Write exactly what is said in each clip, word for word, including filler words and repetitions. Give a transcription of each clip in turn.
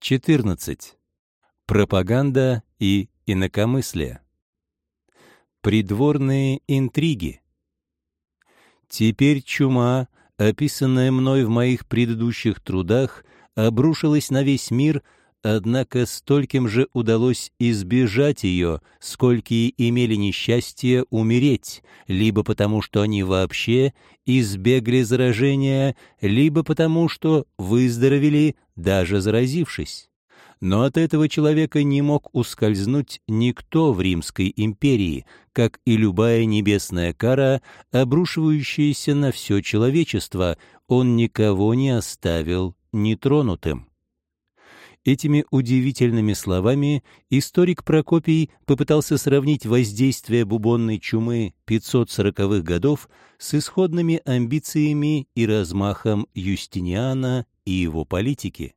четырнадцать. Пропаганда и инакомыслие. Придворные интриги. Теперь чума, описанная мной в моих предыдущих трудах, обрушилась на весь мир, однако стольким же удалось избежать ее, сколькие имели несчастье умереть, либо потому, что они вообще избегли заражения, либо потому, что выздоровели, даже заразившись. Но от этого человека не мог ускользнуть никто в Римской империи, как и любая небесная кара, обрушивающаяся на все человечество, он никого не оставил нетронутым. Этими удивительными словами историк Прокопий попытался сравнить воздействие бубонной чумы пятьсот сороковых годов с исходными амбициями и размахом Юстиниана и его политики.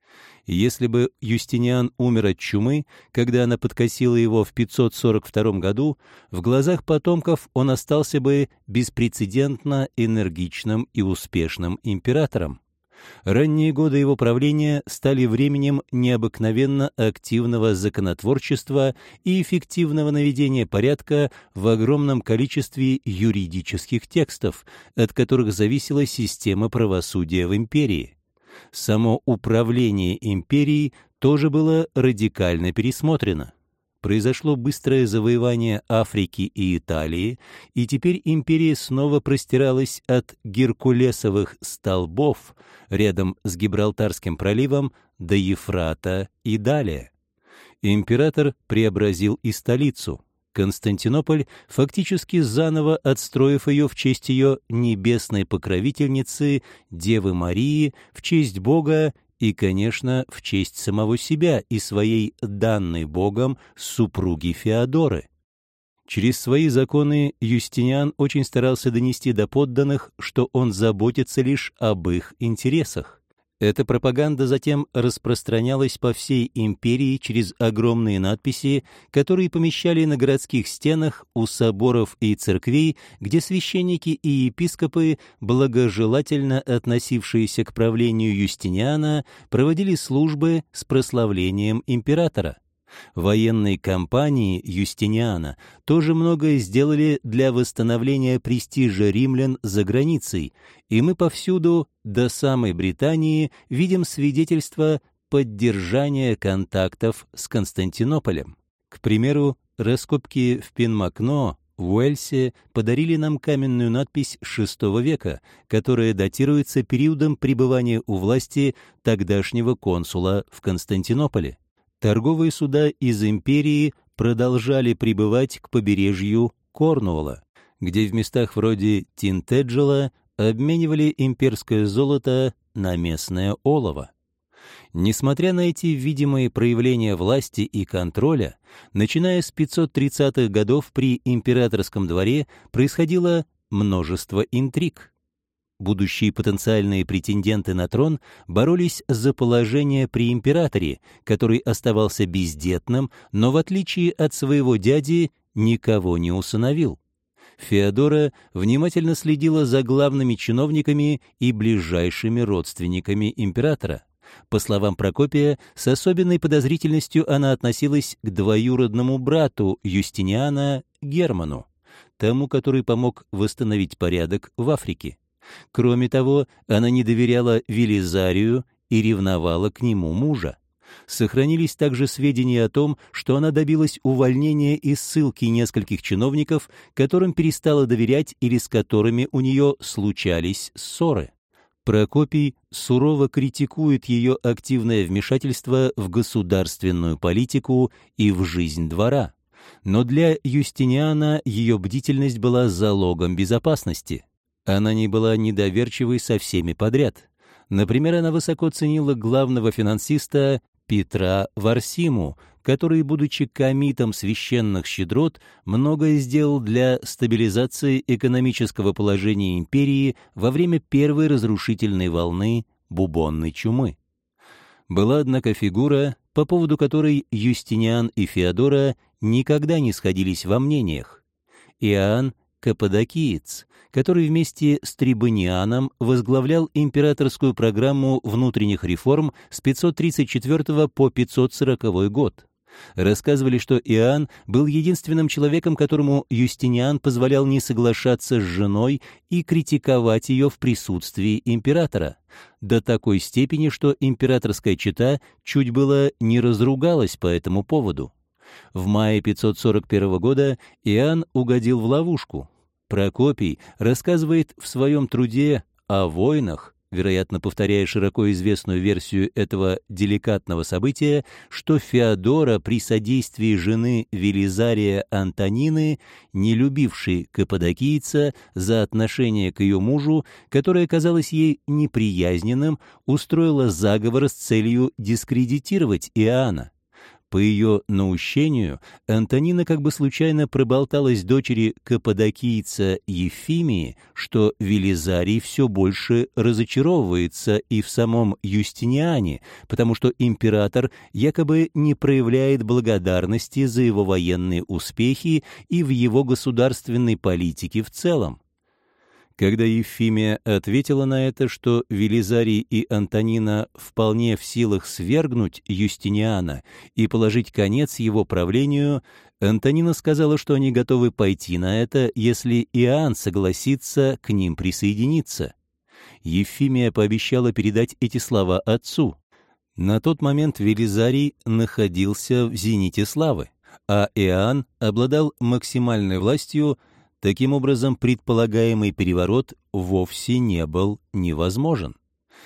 Если бы Юстиниан умер от чумы, когда она подкосила его в пятьсот сорок втором году, в глазах потомков он остался бы беспрецедентно энергичным и успешным императором. Ранние годы его правления стали временем необыкновенно активного законотворчества и эффективного наведения порядка в огромном количестве юридических текстов, от которых зависела система правосудия в империи. Само управление империей тоже было радикально пересмотрено. Произошло быстрое завоевание Африки и Италии, и теперь империя снова простиралась от Геркулесовых столбов рядом с Гибралтарским проливом до Ефрата и далее. Император преобразил и столицу. Константинополь, фактически заново отстроив ее в честь ее небесной покровительницы, Девы Марии, в честь Бога и, конечно, в честь самого себя и своей данной Богом супруги Феодоры. Через свои законы Юстиниан очень старался донести до подданных, что он заботится лишь об их интересах. Эта пропаганда затем распространялась по всей империи через огромные надписи, которые помещали на городских стенах, у соборов и церквей, где священники и епископы, благожелательно относившиеся к правлению Юстиниана, проводили службы с прославлением императора. Военные кампании Юстиниана тоже многое сделали для восстановления престижа римлян за границей, и мы повсюду, до самой Британии, видим свидетельства поддержания контактов с Константинополем. К примеру, раскопки в Пинмакно в Уэльсе подарили нам каменную надпись шестого века, которая датируется периодом пребывания у власти тогдашнего консула в Константинополе. Торговые суда из империи продолжали прибывать к побережью Корнуолла, где в местах вроде Тинтеджела обменивали имперское золото на местное олово. Несмотря на эти видимые проявления власти и контроля, начиная с пятьсот тридцатых годов при императорском дворе происходило множество интриг. Будущие потенциальные претенденты на трон боролись за положение при императоре, который оставался бездетным, но, в отличие от своего дяди, никого не усыновил. Феодора внимательно следила за главными чиновниками и ближайшими родственниками императора. По словам Прокопия, с особенной подозрительностью она относилась к двоюродному брату Юстиниана Герману, тому, который помог восстановить порядок в Африке. Кроме того, она не доверяла Велизарию и ревновала к нему мужа. Сохранились также сведения о том, что она добилась увольнения и ссылки нескольких чиновников, которым перестала доверять или с которыми у нее случались ссоры. Прокопий сурово критикует ее активное вмешательство в государственную политику и в жизнь двора. Но для Юстиниана ее бдительность была залогом безопасности. Она не была недоверчивой со всеми подряд. Например, она высоко ценила главного финансиста Петра Варсиму, который, будучи комитом священных щедрот, многое сделал для стабилизации экономического положения империи во время первой разрушительной волны бубонной чумы. Была, однако, фигура, по поводу которой Юстиниан и Феодора никогда не сходились во мнениях. Иоанн Каппадокиец, который вместе с Трибонианом возглавлял императорскую программу внутренних реформ с пятьсот тридцать четвёртого по пятьсот сороковой год. Рассказывали, что Иоанн был единственным человеком, которому Юстиниан позволял не соглашаться с женой и критиковать ее в присутствии императора, до такой степени, что императорская чета чуть было не разругалась по этому поводу. В мае пятьсот сорок первого года Иоанн угодил в ловушку. Прокопий рассказывает в своем труде о войнах, вероятно, повторяя широко известную версию этого деликатного события, что Феодора при содействии жены Велизария Антонины, не любившей Каппадокийца за отношение к ее мужу, которое казалось ей неприязненным, устроила заговор с целью дискредитировать Иоанна. По ее наущению Антонина как бы случайно проболталась дочери Каппадокийца Ефимии, что Велизарий все больше разочаровывается и в самом Юстиниане, потому что император якобы не проявляет благодарности за его военные успехи и в его государственной политике в целом. Когда Ефимия ответила на это, что Велизарий и Антонина вполне в силах свергнуть Юстиниана и положить конец его правлению, Антонина сказала, что они готовы пойти на это, если Иоанн согласится к ним присоединиться. Ефимия пообещала передать эти слова отцу. На тот момент Велизарий находился в зените славы, а Иоанн обладал максимальной властью. Таким образом, предполагаемый переворот вовсе не был невозможен.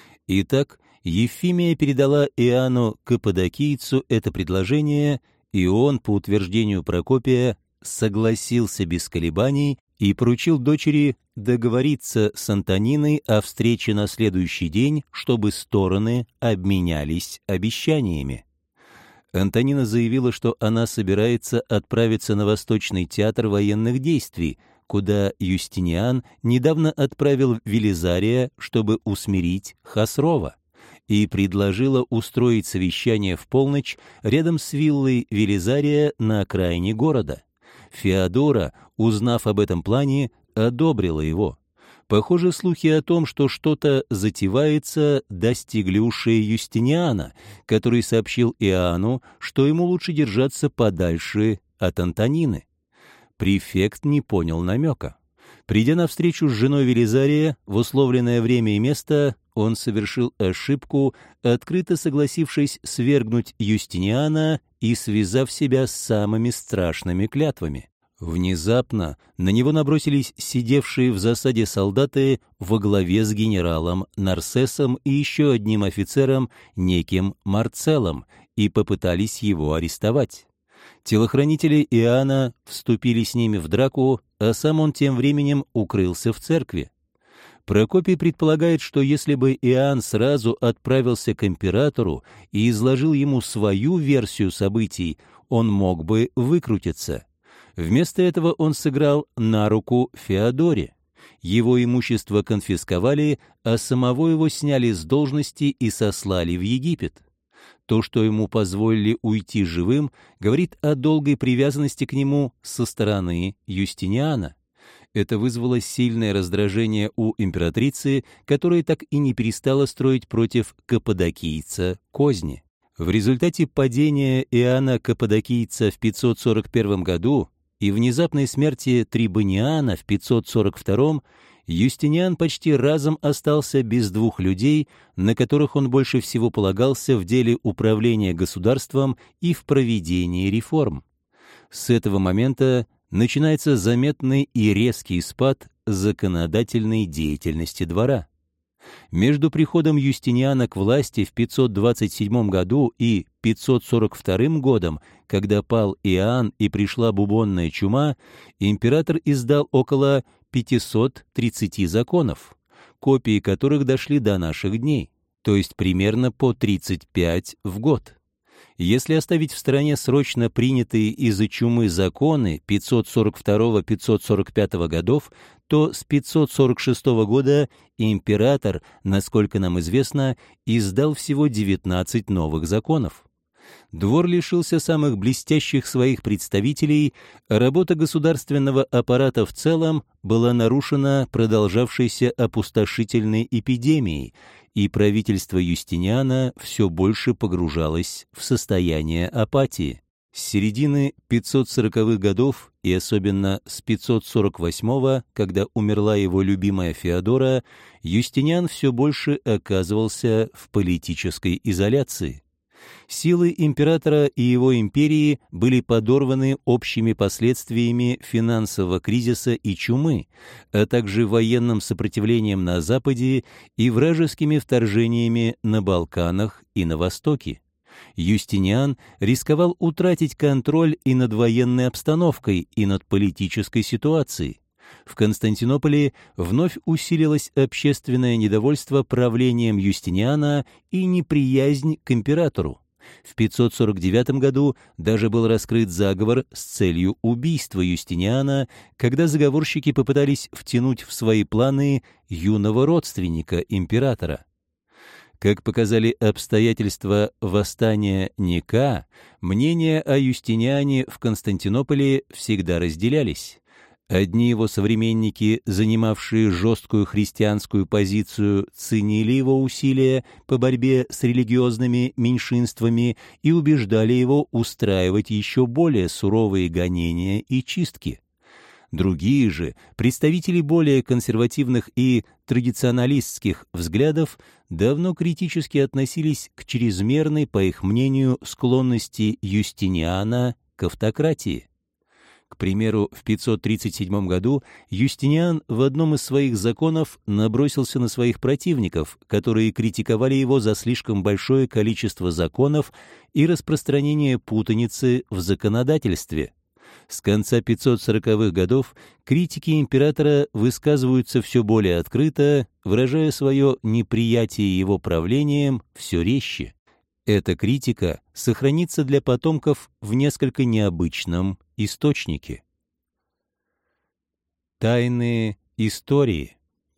Итак, Ефимия передала Иоанну Каппадокийцу это предложение, и он, по утверждению Прокопия, согласился без колебаний и поручил дочери договориться с Антониной о встрече на следующий день, чтобы стороны обменялись обещаниями. Антонина заявила, что она собирается отправиться на Восточный театр военных действий, куда Юстиниан недавно отправил Велизария, чтобы усмирить Хасрова, и предложила устроить совещание в полночь рядом с виллой Велизария на окраине города. Феодора, узнав об этом плане, одобрила его. Похоже, слухи о том, что что-то затевается, достигли ушей Юстиниана, который сообщил Иоанну, что ему лучше держаться подальше от Антонины. Префект не понял намека. Придя на встречу с женой Велизария в условленное время и место, он совершил ошибку, открыто согласившись свергнуть Юстиниана и связав себя с самыми страшными клятвами. Внезапно на него набросились сидевшие в засаде солдаты во главе с генералом Нарсесом и еще одним офицером, неким Марцеллом, и попытались его арестовать. Телохранители Иоанна вступили с ними в драку, а сам он тем временем укрылся в церкви. Прокопий предполагает, что если бы Иоанн сразу отправился к императору и изложил ему свою версию событий, он мог бы выкрутиться. Вместо этого он сыграл на руку Феодоре. Его имущество конфисковали, а самого его сняли с должности и сослали в Египет. То, что ему позволили уйти живым, говорит о долгой привязанности к нему со стороны Юстиниана. Это вызвало сильное раздражение у императрицы, которая так и не перестала строить против Каппадокийца козни. В результате падения Иоанна Каппадокийца в пятьсот сорок первом году и внезапной смерти Трибониана в пятьсот сорок втором Юстиниан почти разом остался без двух людей, на которых он больше всего полагался в деле управления государством и в проведении реформ. С этого момента начинается заметный и резкий спад законодательной деятельности двора. Между приходом Юстиниана к власти в пятьсот двадцать седьмом году и пятьсот сорок вторым годом, когда пал Иоанн и пришла бубонная чума, император издал около пятисот тридцати законов, копии которых дошли до наших дней, то есть примерно по тридцать пять в год. Если оставить в стороне срочно принятые из-за чумы законы пятьсот сорок второго — пятьсот сорок пятого годов, то с пятьсот сорок шестого года император, насколько нам известно, издал всего девятнадцать новых законов. Двор лишился самых блестящих своих представителей, а работа государственного аппарата в целом была нарушена продолжавшейся опустошительной эпидемией, и правительство Юстиниана все больше погружалось в состояние апатии. С середины пятьсот сороковых годов и особенно с пятьсот сорок восьмого, когда умерла его любимая Феодора, Юстиниан все больше оказывался в политической изоляции. Силы императора и его империи были подорваны общими последствиями финансового кризиса и чумы, а также военным сопротивлением на Западе и вражескими вторжениями на Балканах и на Востоке. Юстиниан рисковал утратить контроль и над военной обстановкой, и над политической ситуацией. В Константинополе вновь усилилось общественное недовольство правлением Юстиниана и неприязнь к императору. В пятьсот сорок девятом году даже был раскрыт заговор с целью убийства Юстиниана, когда заговорщики попытались втянуть в свои планы юного родственника императора. Как показали обстоятельства восстания Ника, мнения о Юстиниане в Константинополе всегда разделялись. Одни его современники, занимавшие жесткую христианскую позицию, ценили его усилия по борьбе с религиозными меньшинствами и убеждали его устраивать еще более суровые гонения и чистки. Другие же, представители более консервативных и традиционалистских взглядов, давно критически относились к чрезмерной, по их мнению, склонности Юстиниана к автократии. К примеру, в пятьсот тридцать седьмом году Юстиниан в одном из своих законов набросился на своих противников, которые критиковали его за слишком большое количество законов и распространение путаницы в законодательстве. С конца пятьсот сороковых годов критики императора высказываются все более открыто, выражая свое неприятие его правлением все резче. Эта критика сохранится для потомков в несколько необычном источнике. Тайные истории.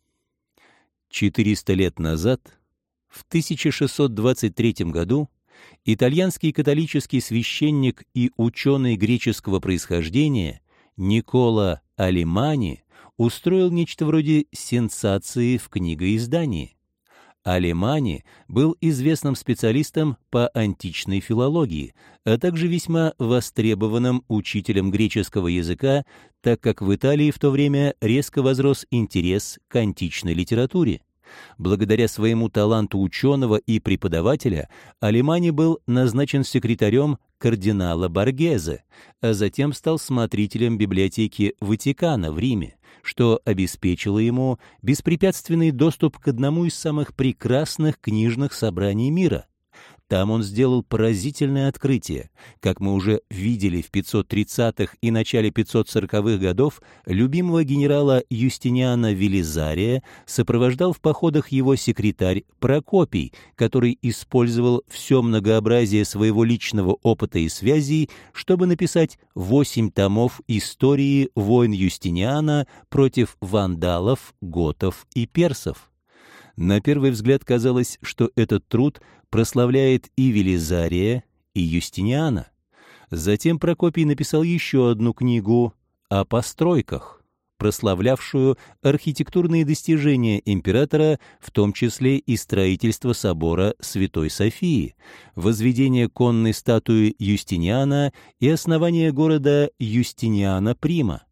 Четыреста лет назад, в тысяча шестьсот двадцать третьем году, итальянский католический священник и ученый греческого происхождения Никколо Алимани устроил нечто вроде сенсации в книгоиздании. Алимани был известным специалистом по античной филологии, а также весьма востребованным учителем греческого языка, так как в Италии в то время резко возрос интерес к античной литературе. Благодаря своему таланту ученого и преподавателя Алимани был назначен секретарем кардинала Боргезе, а затем стал смотрителем библиотеки Ватикана в Риме, что обеспечило ему беспрепятственный доступ к одному из самых прекрасных книжных собраний мира. Там он сделал поразительное открытие. Как мы уже видели в пятьсот тридцатых и начале пятьсот сороковых годов, любимого генерала Юстиниана Велизария сопровождал в походах его секретарь Прокопий, который использовал все многообразие своего личного опыта и связей, чтобы написать восемь томов истории войн Юстиниана против вандалов, готов и персов. На первый взгляд казалось, что этот труд прославляет и Велизария, и Юстиниана. Затем Прокопий написал еще одну книгу о постройках, прославлявшую архитектурные достижения императора, в том числе и строительство собора Святой Софии, возведение конной статуи Юстиниана и основание города Юстиниана Прима.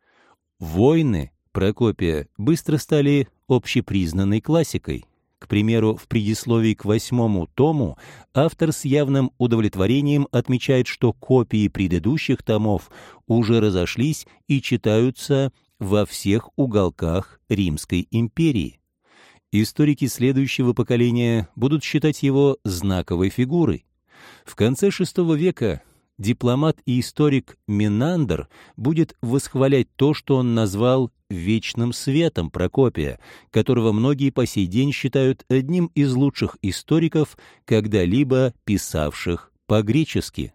Войны Прокопия быстро стали общепризнанной классикой. К примеру, в предисловии к восьмому тому автор с явным удовлетворением отмечает, что копии предыдущих томов уже разошлись и читаются во всех уголках Римской империи. Историки следующего поколения будут считать его знаковой фигурой. В конце шестого века дипломат и историк Менандр будет восхвалять то, что он назвал вечным светом Прокопия, которого многие по сей день считают одним из лучших историков, когда-либо писавших по-гречески.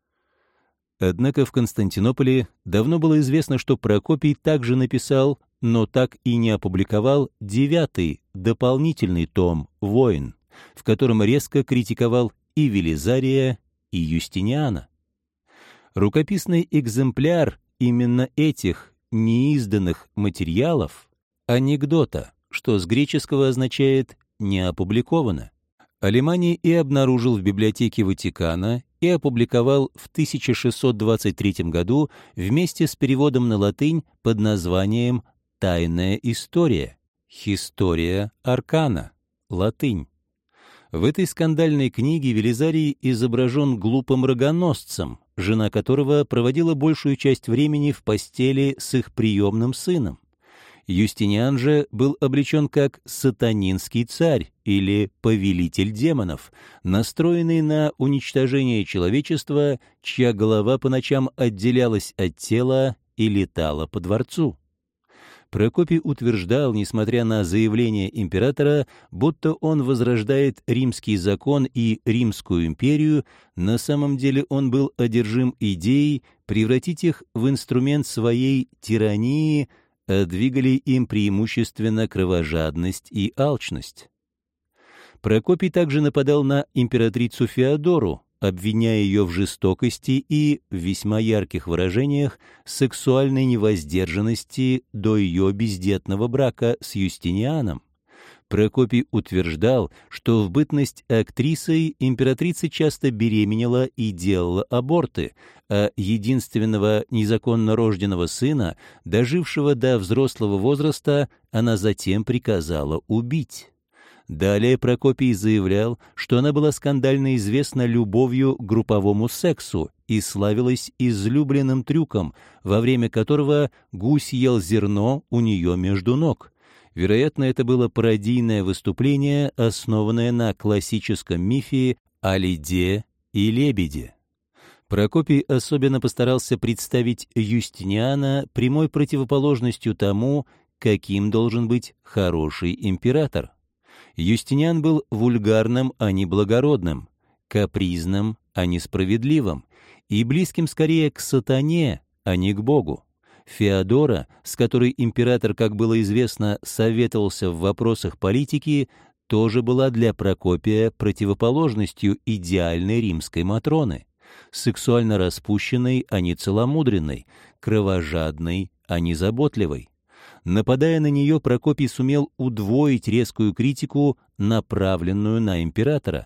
Однако в Константинополе давно было известно, что Прокопий также написал, но так и не опубликовал девятый, дополнительный том «Войн», в котором резко критиковал и Велизария, и Юстиниана. Рукописный экземпляр именно этих неизданных материалов — анекдота, что с греческого означает «не опубликовано». Алимани и обнаружил в библиотеке Ватикана и опубликовал в тысяча шестьсот двадцать третьем году вместе с переводом на латынь под названием «Тайная история» «Historia Arcana» латынь. В этой скандальной книге Велизарий изображен глупым рогоносцем, жена которого проводила большую часть времени в постели с их приемным сыном. Юстиниан же был облечен как сатанинский царь или повелитель демонов, настроенный на уничтожение человечества, чья голова по ночам отделялась от тела и летала по дворцу. Прокопий утверждал, несмотря на заявление императора, будто он возрождает римский закон и Римскую империю, на самом деле он был одержим идеей превратить их в инструмент своей тирании, а двигали им преимущественно кровожадность и алчность. Прокопий также нападал на императрицу Феодору, обвиняя ее в жестокости и, в весьма ярких выражениях, сексуальной невоздержанности до ее бездетного брака с Юстинианом. Прокопий утверждал, что в бытность актрисой императрица часто беременела и делала аборты, а единственного незаконно рожденного сына, дожившего до взрослого возраста, она затем приказала убить. Далее Прокопий заявлял, что она была скандально известна любовью к групповому сексу и славилась излюбленным трюком, во время которого гусь ел зерно у нее между ног. Вероятно, это было пародийное выступление, основанное на классическом мифе о льде и лебеде. Прокопий особенно постарался представить Юстиниана прямой противоположностью тому, каким должен быть хороший император. Юстиниан был вульгарным, а не благородным, капризным, а не справедливым, и близким скорее к сатане, а не к Богу. Феодора, с которой император, как было известно, советовался в вопросах политики, тоже была для Прокопия противоположностью идеальной римской Матроны, сексуально распущенной, а не целомудренной, кровожадной, а не заботливой. Нападая на нее, Прокопий сумел удвоить резкую критику, направленную на императора.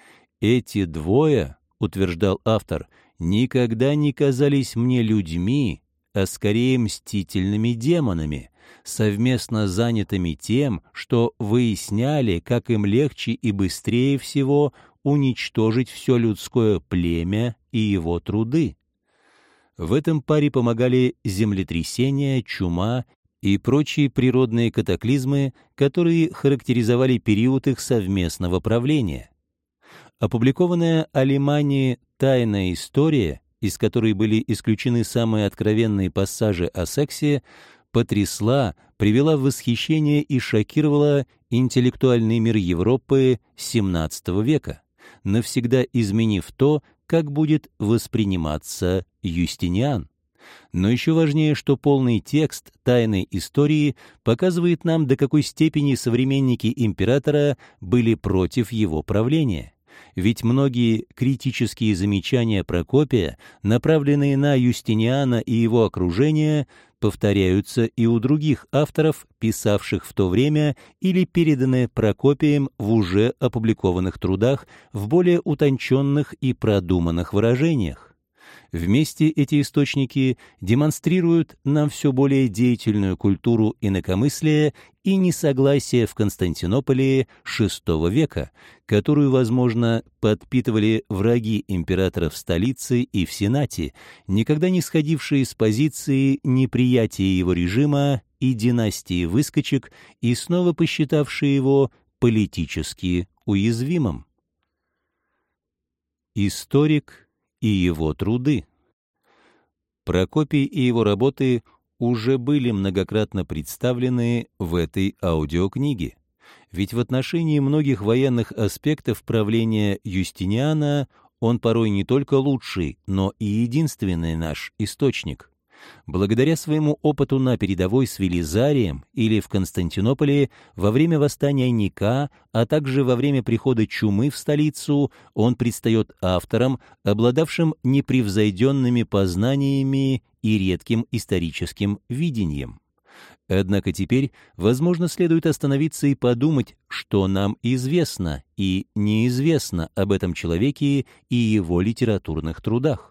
«Эти двое, — утверждал автор, — никогда не казались мне людьми, а скорее мстительными демонами, совместно занятыми тем, что выясняли, как им легче и быстрее всего уничтожить все людское племя и его труды». В этом паре помогали землетрясения, чума и прочие природные катаклизмы, которые характеризовали период их совместного правления. Опубликованная Алимани «Тайная история», из которой были исключены самые откровенные пассажи о сексе, потрясла, привела в восхищение и шокировала интеллектуальный мир Европы семнадцатого века, навсегда изменив то, как будет восприниматься Юстиниан. Но еще важнее, что полный текст «Тайной истории» показывает нам, до какой степени современники императора были против его правления. Ведь многие критические замечания Прокопия, направленные на Юстиниана и его окружение, повторяются и у других авторов, писавших в то время или переданные Прокопием в уже опубликованных трудах в более утонченных и продуманных выражениях. Вместе эти источники демонстрируют нам все более деятельную культуру инакомыслия и несогласия в Константинополе шестого века, которую, возможно, подпитывали враги императора в столице и в Сенате, никогда не сходившие с позиции неприятия его режима и династии выскочек и снова посчитавшие его политически уязвимым. Историк и его труды. Прокопий и его работы уже были многократно представлены в этой аудиокниге. Ведь в отношении многих военных аспектов правления Юстиниана он порой не только лучший, но и единственный наш источник. Благодаря своему опыту на передовой с Велизарием или в Константинополе во время восстания Ника, а также во время прихода чумы в столицу, он предстает автором, обладавшим непревзойденными познаниями и редким историческим видением. Однако теперь, возможно, следует остановиться и подумать, что нам известно и неизвестно об этом человеке и его литературных трудах.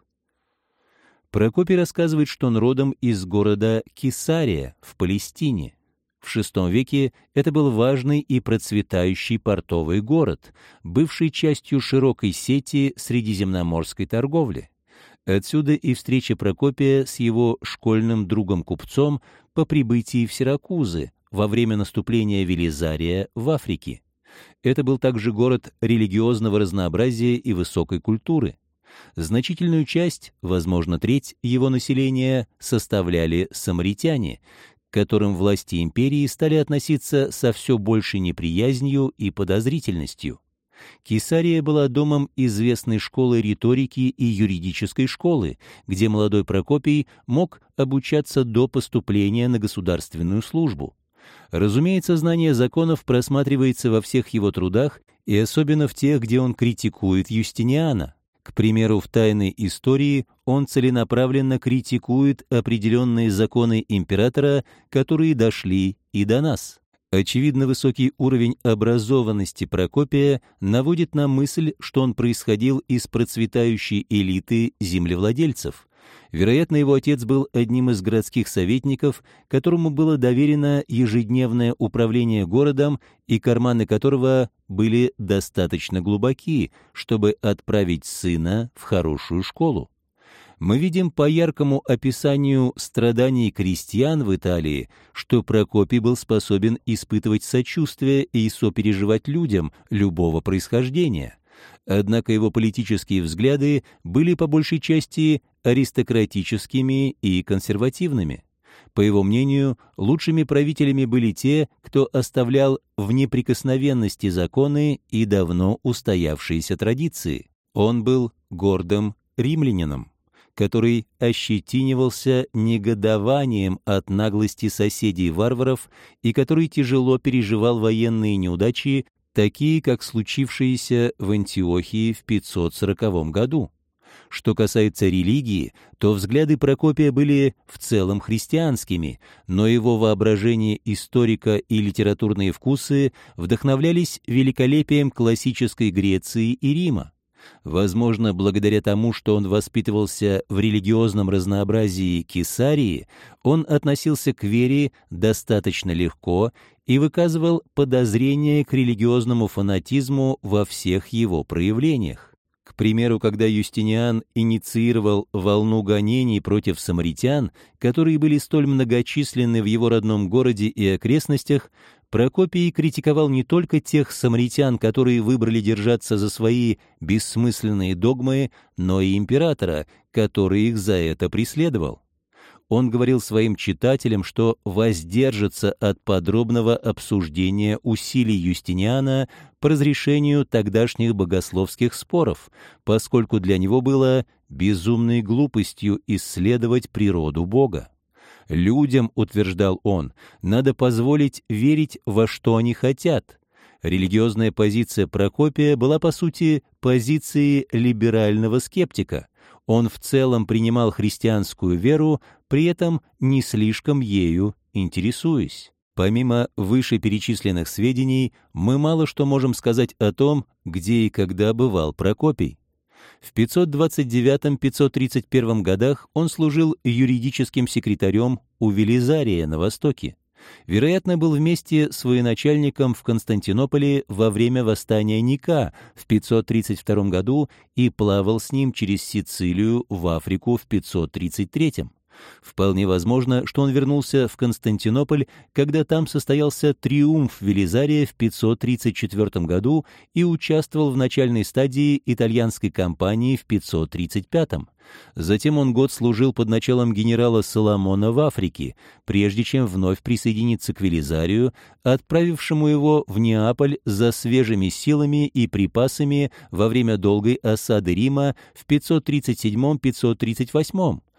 Прокопий рассказывает, что он родом из города Кесария в Палестине. В шестом веке это был важный и процветающий портовый город, бывший частью широкой сети средиземноморской торговли. Отсюда и встреча Прокопия с его школьным другом-купцом по прибытии в Сиракузы во время наступления Велизария в Африке. Это был также город религиозного разнообразия и высокой культуры. Значительную часть, возможно, треть его населения составляли самаритяне, к которым власти империи стали относиться со все большей неприязнью и подозрительностью. Кесария была домом известной школы риторики и юридической школы, где молодой Прокопий мог обучаться до поступления на государственную службу. Разумеется, знание законов просматривается во всех его трудах, и особенно в тех, где он критикует Юстиниана. К примеру, в «Тайной истории» он целенаправленно критикует определенные законы императора, которые дошли и до нас. Очевидно, высокий уровень образованности Прокопия наводит на мысль, что он происходил из процветающей элиты землевладельцев. Вероятно, его отец был одним из городских советников, которому было доверено ежедневное управление городом и карманы которого были достаточно глубоки, чтобы отправить сына в хорошую школу. Мы видим по яркому описанию страданий крестьян в Италии, что Прокопий был способен испытывать сочувствие и сопереживать людям любого происхождения. Однако его политические взгляды были по большей части аристократическими и консервативными. По его мнению, лучшими правителями были те, кто оставлял в неприкосновенности законы и давно устоявшиеся традиции. Он был гордым римлянином, который ощетинивался негодованием от наглости соседей-варваров и который тяжело переживал военные неудачи, такие как случившиеся в Антиохии в пятьсот сороковом году. Что касается религии, то взгляды Прокопия были в целом христианскими, но его воображение историка и литературные вкусы вдохновлялись великолепием классической Греции и Рима. Возможно, благодаря тому, что он воспитывался в религиозном разнообразии Кесарии, он относился к вере достаточно легко и выказывал подозрение к религиозному фанатизму во всех его проявлениях. К примеру, когда Юстиниан инициировал волну гонений против самаритян, которые были столь многочисленны в его родном городе и окрестностях, Прокопий критиковал не только тех самаритян, которые выбрали держаться за свои бессмысленные догмы, но и императора, который их за это преследовал. Он говорил своим читателям, что воздержится от подробного обсуждения усилий Юстиниана по разрешению тогдашних богословских споров, поскольку для него было безумной глупостью исследовать природу Бога. Людям, утверждал он, надо позволить верить во что они хотят. Религиозная позиция Прокопия была, по сути, позицией либерального скептика. Он в целом принимал христианскую веру, при этом не слишком ею интересуясь. Помимо вышеперечисленных сведений, мы мало что можем сказать о том, где и когда бывал Прокопий. В пятьсот двадцать девятом — пятьсот тридцать первом годах он служил юридическим секретарем у Велизария на Востоке. Вероятно, был вместе с военачальником в Константинополе во время восстания Ника в пятьсот тридцать втором году и плавал с ним через Сицилию в Африку в пятьсот тридцать третьем. Вполне возможно, что он вернулся в Константинополь, когда там состоялся триумф Велизария в пятьсот тридцать четвёртом году и участвовал в начальной стадии итальянской кампании в пятьсот тридцать пятом. Затем он год служил под началом генерала Соломона в Африке, прежде чем вновь присоединиться к Велизарию, отправившему его в Неаполь за свежими силами и припасами во время долгой осады Рима в пятьсот тридцать седьмом — пятьсот тридцать восьмом.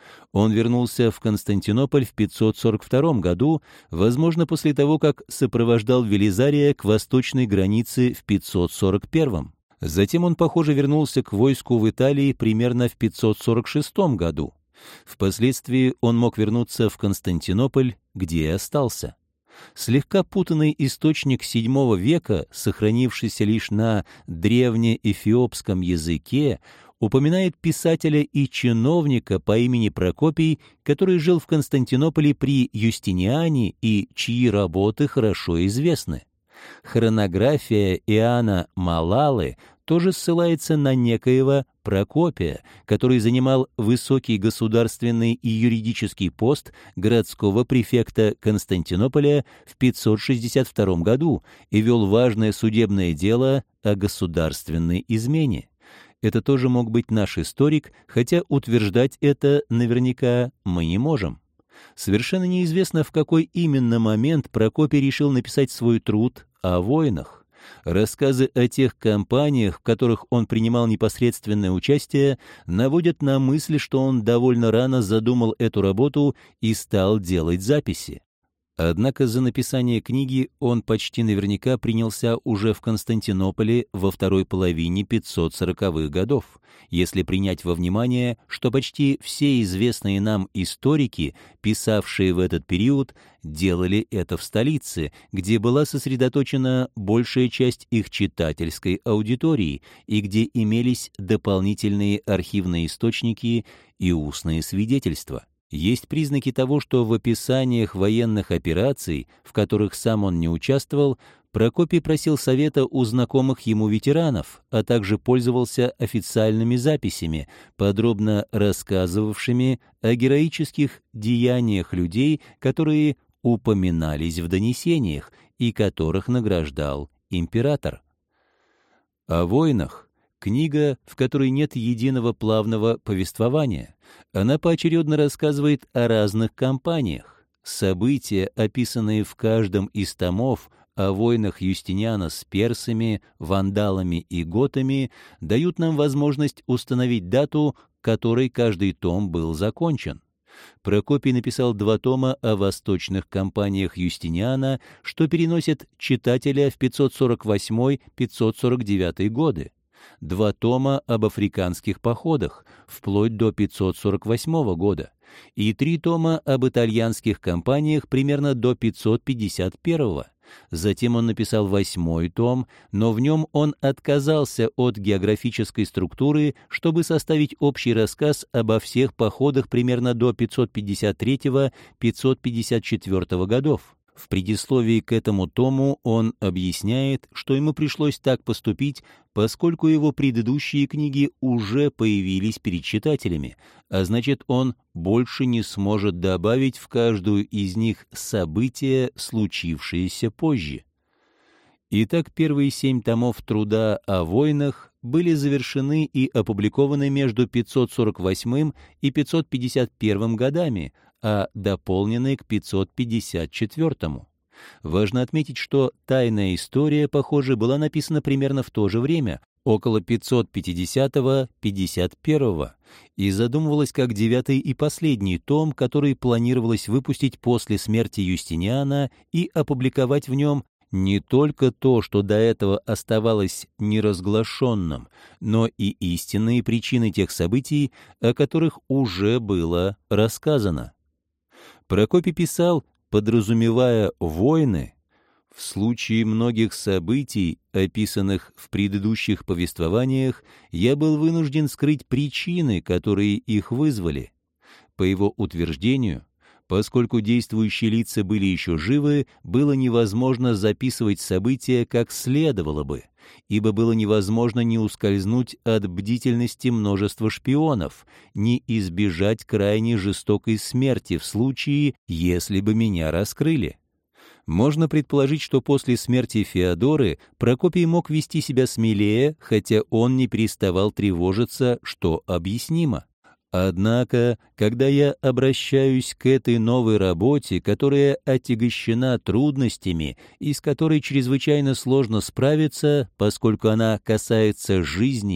Он вернулся в Константинополь в пятьсот сорок втором году, возможно, после того, как сопровождал Велизария к восточной границе в пятьсот сорок первом. Затем он, похоже, вернулся к войску в Италии примерно в пятьсот сорок шестом году. Впоследствии он мог вернуться в Константинополь, где и остался. Слегка путанный источник седьмого века, сохранившийся лишь на древнеэфиопском языке, упоминает писателя и чиновника по имени Прокопий, который жил в Константинополе при Юстиниане и чьи работы хорошо известны. Хронография Иоанна Малалы тоже ссылается на некоего Прокопия, который занимал высокий государственный и юридический пост городского префекта Константинополя в пятьсот шестьдесят втором году и вел важное судебное дело о государственной измене. Это тоже мог быть наш историк, хотя утверждать это наверняка мы не можем. Совершенно неизвестно, в какой именно момент Прокопий решил написать свой труд о войнах. Рассказы о тех кампаниях, в которых он принимал непосредственное участие, наводят на мысль, что он довольно рано задумал эту работу и стал делать записи. Однако за написание книги он почти наверняка принялся уже в Константинополе во второй половине пятьсот сороковых годов, если принять во внимание, что почти все известные нам историки, писавшие в этот период, делали это в столице, где была сосредоточена большая часть их читательской аудитории и где имелись дополнительные архивные источники и устные свидетельства. Есть признаки того, что в описаниях военных операций, в которых сам он не участвовал, Прокопий просил совета у знакомых ему ветеранов, а также пользовался официальными записями, подробно рассказывавшими о героических деяниях людей, которые упоминались в донесениях и которых награждал император. О войнах. Книга, в которой нет единого плавного повествования. Она поочередно рассказывает о разных кампаниях. События, описанные в каждом из томов о войнах Юстиниана с персами, вандалами и готами, дают нам возможность установить дату, к которой каждый том был закончен. Прокопий написал два тома о восточных кампаниях Юстиниана, что переносит читателя в пятьсот сорок восьмой — пятьсот сорок девятый годы. Два тома об африканских походах, вплоть до пятьсот сорок восьмого года, и три тома об итальянских кампаниях примерно до пятьсот пятьдесят первого. Затем он написал восьмой том, но в нем он отказался от географической структуры, чтобы составить общий рассказ обо всех походах примерно до пятьсот пятьдесят третьего — пятьсот пятьдесят четвёртого годов. В предисловии к этому тому он объясняет, что ему пришлось так поступить, поскольку его предыдущие книги уже появились перед читателями, а значит, он больше не сможет добавить в каждую из них события, случившиеся позже. Итак, первые семь томов труда о войнах были завершены и опубликованы между пятьсот сорок восьмым и пятьсот пятьдесят первым годами, а дополнены к пятьсот пятьдесят четвёртому. Важно отметить, что «Тайная история», похоже, была написана примерно в то же время, около пятьсот пятидесятого — пятьдесят первого, и задумывалась как девятый и последний том, который планировалось выпустить после смерти Юстиниана и опубликовать в нем не только то, что до этого оставалось неразглашенным, но и истинные причины тех событий, о которых уже было рассказано. Прокопий писал, подразумевая войны, в случае многих событий, описанных в предыдущих повествованиях, я был вынужден скрыть причины, которые их вызвали. По его утверждению, поскольку действующие лица были еще живы, было невозможно записывать события как следовало бы, ибо было невозможно не ускользнуть от бдительности множества шпионов, не избежать крайне жестокой смерти в случае, если бы меня раскрыли. Можно предположить, что после смерти Феодоры Прокопий мог вести себя смелее, хотя он не переставал тревожиться, что объяснимо. Однако, когда я обращаюсь к этой новой работе, которая отягощена трудностями и с которой чрезвычайно сложно справиться, поскольку она касается жизней,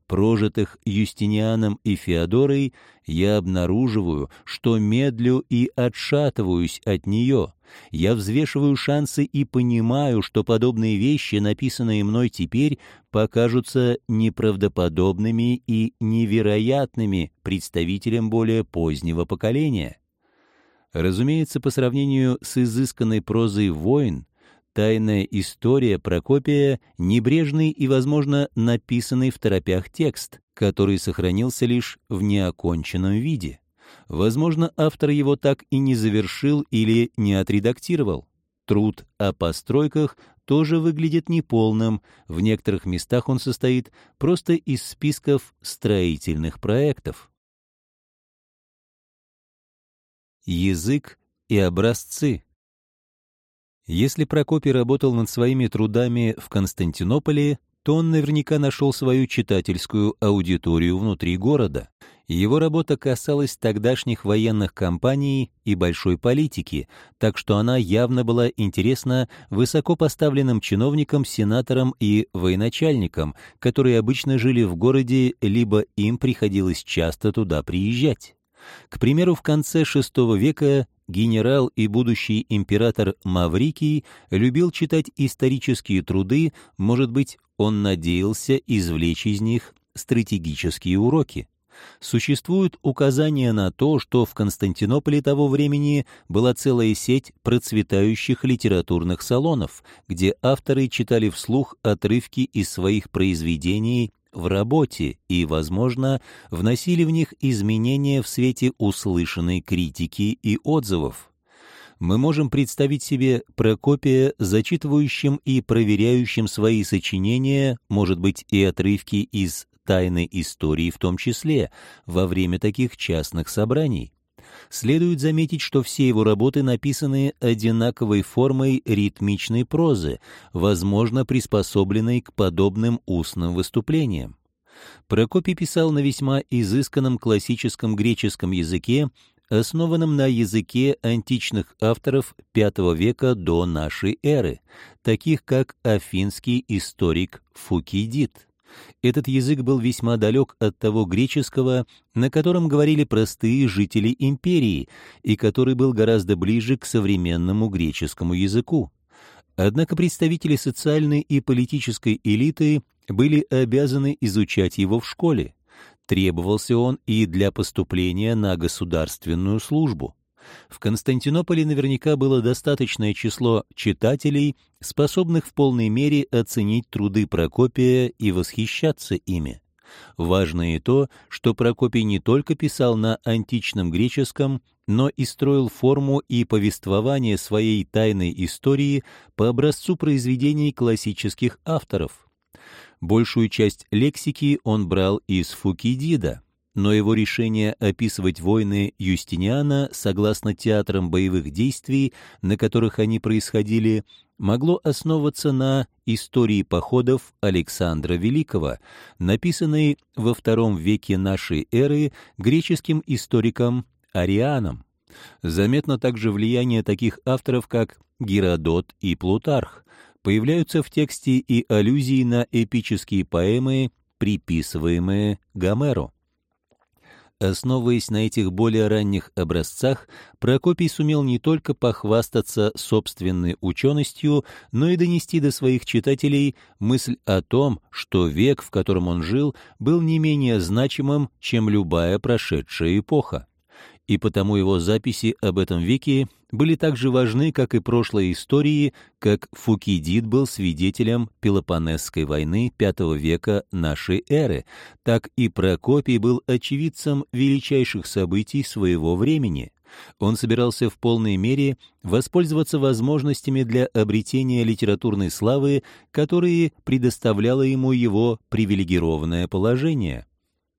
прожитых Юстинианом и Феодорой, я обнаруживаю, что медлю и отшатываюсь от нее. Я взвешиваю шансы и понимаю, что подобные вещи, написанные мной теперь, покажутся неправдоподобными и невероятными представителям более позднего поколения. Разумеется, по сравнению с изысканной прозой войн, тайная история Прокопия — небрежный и, возможно, написанный в торопях текст, который сохранился лишь в неоконченном виде. Возможно, автор его так и не завершил или не отредактировал. Труд о постройках тоже выглядит неполным, в некоторых местах он состоит просто из списков строительных проектов. Язык и образцы. Если Прокопий работал над своими трудами в Константинополе, то он наверняка нашел свою читательскую аудиторию внутри города. Его работа касалась тогдашних военных кампаний и большой политики, так что она явно была интересна высокопоставленным чиновникам, сенаторам и военачальникам, которые обычно жили в городе, либо им приходилось часто туда приезжать. К примеру, в конце шестого века генерал и будущий император Маврикий любил читать исторические труды, может быть, он надеялся извлечь из них стратегические уроки. Существуют указания на то, что в Константинополе того времени была целая сеть процветающих литературных салонов, где авторы читали вслух отрывки из своих произведений в работе и, возможно, вносили в них изменения в свете услышанной критики и отзывов. Мы можем представить себе Прокопия зачитывающим и проверяющим свои сочинения, может быть, и отрывки из «Тайной истории» в том числе, во время таких частных собраний. Следует заметить, что все его работы написаны одинаковой формой ритмичной прозы, возможно, приспособленной к подобным устным выступлениям. Прокопий писал на весьма изысканном классическом греческом языке, основанном на языке античных авторов пятого века до нашей эры, таких как афинский историк Фукидид. Этот язык был весьма далек от того греческого, на котором говорили простые жители империи, и который был гораздо ближе к современному греческому языку. Однако представители социальной и политической элиты были обязаны изучать его в школе. Требовался он и для поступления на государственную службу. В Константинополе наверняка было достаточное число читателей, способных в полной мере оценить труды Прокопия и восхищаться ими. Важно и то, что Прокопий не только писал на античном греческом, но и строил форму и повествование своей тайной истории по образцу произведений классических авторов. Большую часть лексики он брал из Фукидида, но его решение описывать войны Юстиниана согласно театрам боевых действий, на которых они происходили, могло основываться на истории походов Александра Великого, написанной во втором веке нашей эры греческим историком Арианом. Заметно также влияние таких авторов, как Геродот и Плутарх. Появляются в тексте и аллюзии на эпические поэмы, приписываемые Гомеру. Основываясь на этих более ранних образцах, Прокопий сумел не только похвастаться собственной ученостью, но и донести до своих читателей мысль о том, что век, в котором он жил, был не менее значимым, чем любая прошедшая эпоха. И потому его записи об этом веке были так же важны, как и прошлые истории, как Фукидид был свидетелем Пелопоннесской войны пятого века нашей эры, так и Прокопий был очевидцем величайших событий своего времени. Он собирался в полной мере воспользоваться возможностями для обретения литературной славы, которые предоставляло ему его привилегированное положение.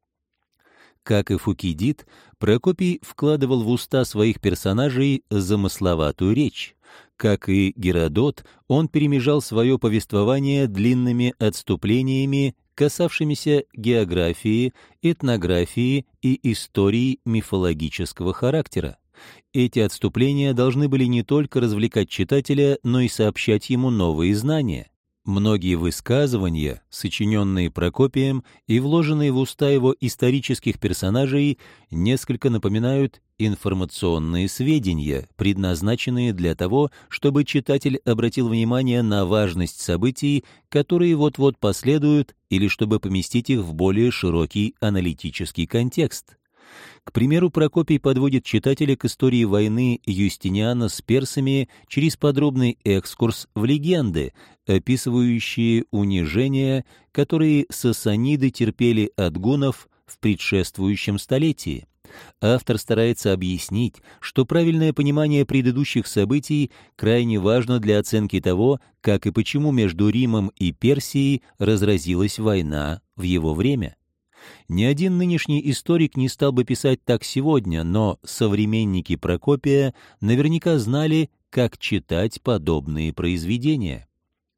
Как и Фукидид, Прокопий вкладывал в уста своих персонажей замысловатую речь. Как и Геродот, он перемежал свое повествование длинными отступлениями, касавшимися географии, этнографии и истории мифологического характера. Эти отступления должны были не только развлекать читателя, но и сообщать ему новые знания. Многие высказывания, сочиненные Прокопием и вложенные в уста его исторических персонажей, несколько напоминают информационные сведения, предназначенные для того, чтобы читатель обратил внимание на важность событий, которые вот-вот последуют, или чтобы поместить их в более широкий аналитический контекст. К примеру, Прокопий подводит читателя к истории войны Юстиниана с персами через подробный экскурс в легенды, описывающие унижения, которые сасаниды терпели от гуннов в предшествующем столетии. Автор старается объяснить, что правильное понимание предыдущих событий крайне важно для оценки того, как и почему между Римом и Персией разразилась война в его время. Ни один нынешний историк не стал бы писать так сегодня, но современники Прокопия наверняка знали, как читать подобные произведения.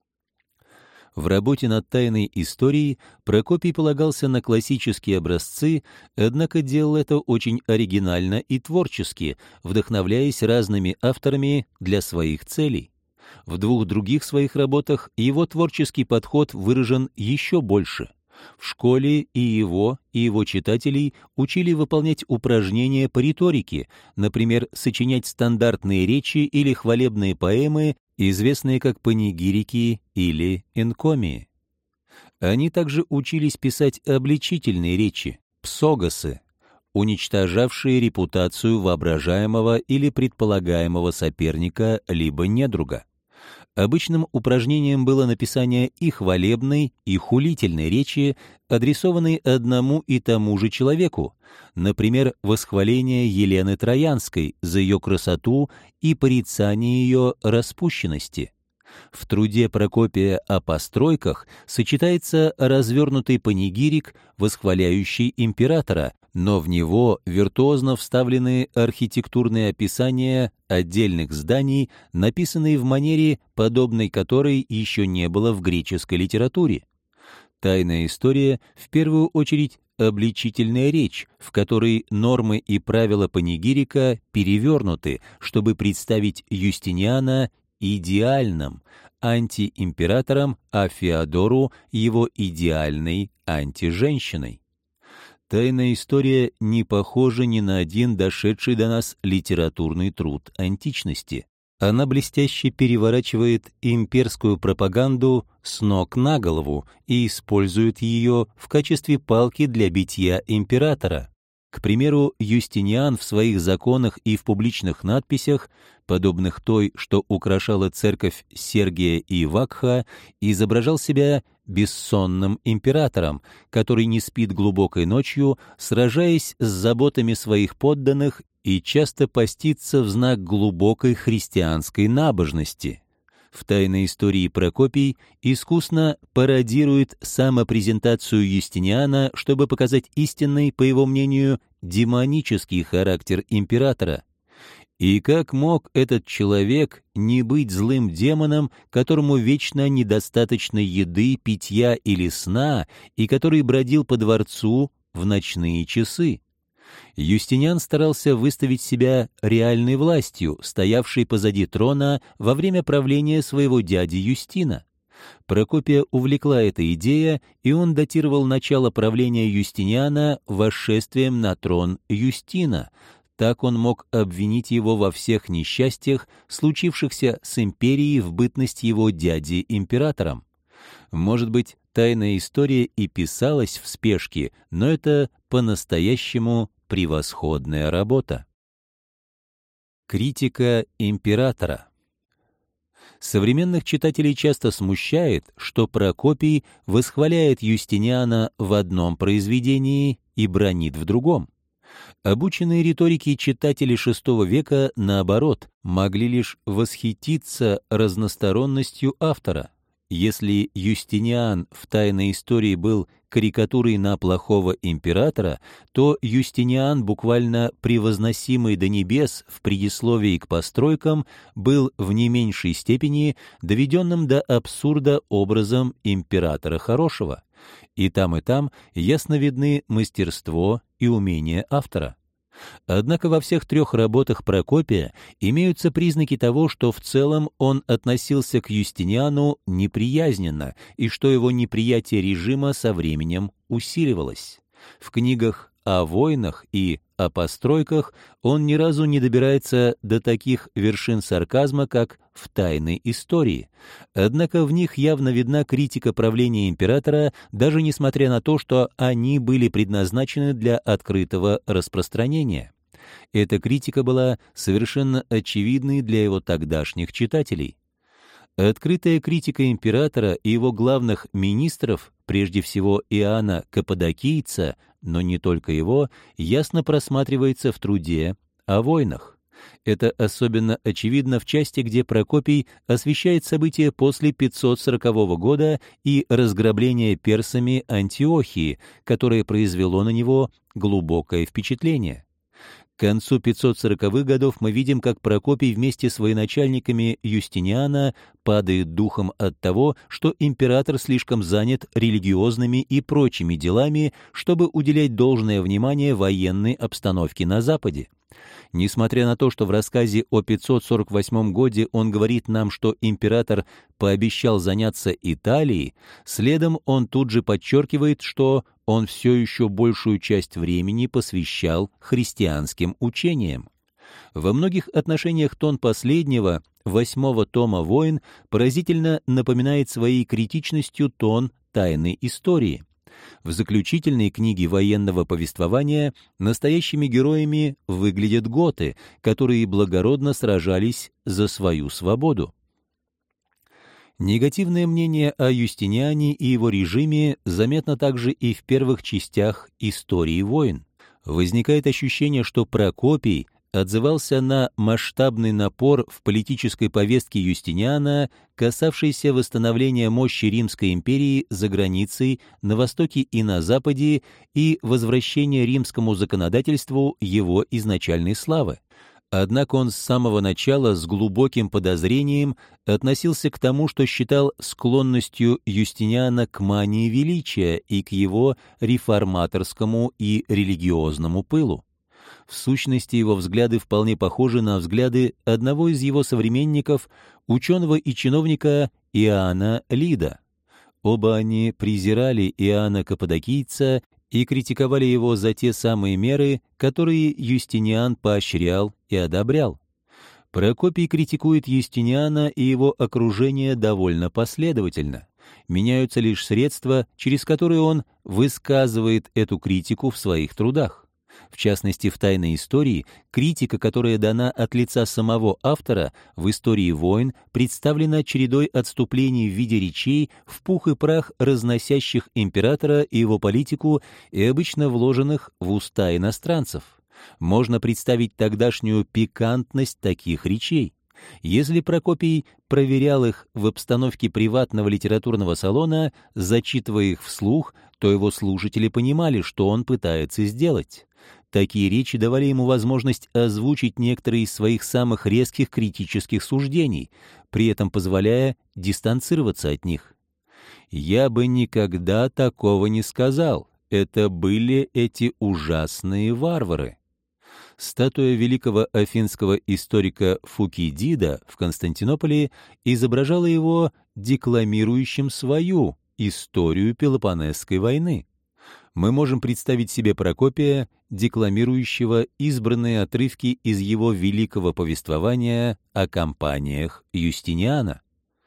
В работе над тайной историей Прокопий полагался на классические образцы, однако делал это очень оригинально и творчески, вдохновляясь разными авторами для своих целей. В двух других своих работах его творческий подход выражен еще больше. В школе и его, и его читателей учили выполнять упражнения по риторике, например, сочинять стандартные речи или хвалебные поэмы, известные как панигирики или энкомии. Они также учились писать обличительные речи, псогосы, уничтожавшие репутацию воображаемого или предполагаемого соперника либо недруга. Обычным упражнением было написание и хвалебной, и хулительной речи, адресованной одному и тому же человеку, например, восхваление Елены Троянской за ее красоту и порицание ее распущенности. В труде Прокопия о постройках сочетается развернутый панигирик, восхваляющий императора, но в него виртуозно вставлены архитектурные описания отдельных зданий, написанные в манере, подобной которой еще не было в греческой литературе. Тайная история в первую очередь обличительная речь, в которой нормы и правила панигирика перевернуты, чтобы представить Юстиниана идеальным антиимператором, а Феодору его идеальной антиженщиной. Тайная история не похожа ни на один дошедший до нас литературный труд античности. Она блестяще переворачивает имперскую пропаганду с ног на голову и использует ее в качестве палки для битья императора. К примеру, Юстиниан в своих законах и в публичных надписях, подобных той, что украшала церковь Сергия и Вакха, изображал себя бессонным императором, который не спит глубокой ночью, сражаясь с заботами своих подданных и часто постится в знак глубокой христианской набожности. В «Тайной истории» Прокопий искусно пародирует самопрезентацию Юстиниана, чтобы показать истинный, по его мнению, демонический характер императора. И как мог этот человек не быть злым демоном, которому вечно недостаточно еды, питья или сна, и который бродил по дворцу в ночные часы? Юстиниан старался выставить себя реальной властью, стоявшей позади трона во время правления своего дяди Юстина. Прокопия увлекла эта идея, и он датировал начало правления Юстиниана восшествием на трон Юстина. Так он мог обвинить его во всех несчастьях, случившихся с империей в бытность его дяди императором. Может быть, «Тайная история» и писалась в спешке, но это по-настоящему превосходная работа. Критика императора. Современных читателей часто смущает, что Прокопий восхваляет Юстиниана в одном произведении и бранит в другом. Обученные риторики читатели шестого века, наоборот, могли лишь восхититься разносторонностью автора. Если Юстиниан в «Тайной истории» был карикатурой на плохого императора, то Юстиниан, буквально превозносимый до небес в предисловии к постройкам, был в не меньшей степени доведенным до абсурда образом императора хорошего. И там, и там ясно видны мастерство и умение автора. Однако во всех трех работах Прокопия имеются признаки того, что в целом он относился к Юстиниану неприязненно и что его неприятие режима со временем усиливалось. В книгах о войнах и о постройках он ни разу не добирается до таких вершин сарказма, как в «Тайной истории». Однако в них явно видна критика правления императора, даже несмотря на то, что они были предназначены для открытого распространения. Эта критика была совершенно очевидной для его тогдашних читателей. Открытая критика императора и его главных министров, прежде всего Иоанна Каппадокийца, но не только его, ясно просматривается в труде о войнах. Это особенно очевидно в части, где Прокопий освещает события после пятьсот сорокового года и разграбления персами Антиохии, которое произвело на него глубокое впечатление. К концу пятьсот сороковых годов мы видим, как Прокопий вместе с военачальниками Юстиниана падает духом от того, что император слишком занят религиозными и прочими делами, чтобы уделять должное внимание военной обстановке на Западе. Несмотря на то, что в рассказе о пятьсот сорок восьмом годе он говорит нам, что император пообещал заняться Италией, следом он тут же подчеркивает, что он все еще большую часть времени посвящал христианским учениям. Во многих отношениях тон последнего, восьмого тома «Войн» поразительно напоминает своей критичностью тон «Тайной истории». В заключительной книге военного повествования настоящими героями выглядят готы, которые благородно сражались за свою свободу. Негативное мнение о Юстиниане и его режиме заметно также и в первых частях истории войн. Возникает ощущение, что Прокопий отзывался на масштабный напор в политической повестке Юстиниана, касавшийся восстановления мощи Римской империи за границей, на Востоке и на Западе, и возвращения римскому законодательству его изначальной славы. Однако он с самого начала с глубоким подозрением относился к тому, что считал склонностью Юстиниана к мании величия и к его реформаторскому и религиозному пылу. В сущности, его взгляды вполне похожи на взгляды одного из его современников, ученого и чиновника Иоанна Лида. Оба они презирали Иоанна Каппадокийца и критиковали его за те самые меры, которые Юстиниан поощрял и одобрял. Прокопий критикует Юстиниана и его окружение довольно последовательно. Меняются лишь средства, через которые он высказывает эту критику в своих трудах. В частности, в «Тайной истории» критика, которая дана от лица самого автора, в «Истории войн» представлена чередой отступлений в виде речей в пух и прах, разносящих императора и его политику и обычно вложенных в уста иностранцев. Можно представить тогдашнюю пикантность таких речей. Если Прокопий проверял их в обстановке приватного литературного салона, зачитывая их вслух, то его слушатели понимали, что он пытается сделать. Такие речи давали ему возможность озвучить некоторые из своих самых резких критических суждений, при этом позволяя дистанцироваться от них. «Я бы никогда такого не сказал. Это были эти ужасные варвары». Статуя великого афинского историка Фукидида в Константинополе изображала его декламирующим свою историю Пелопоннесской войны. Мы можем представить себе Прокопия, декламирующего избранные отрывки из его великого повествования о кампаниях Юстиниана.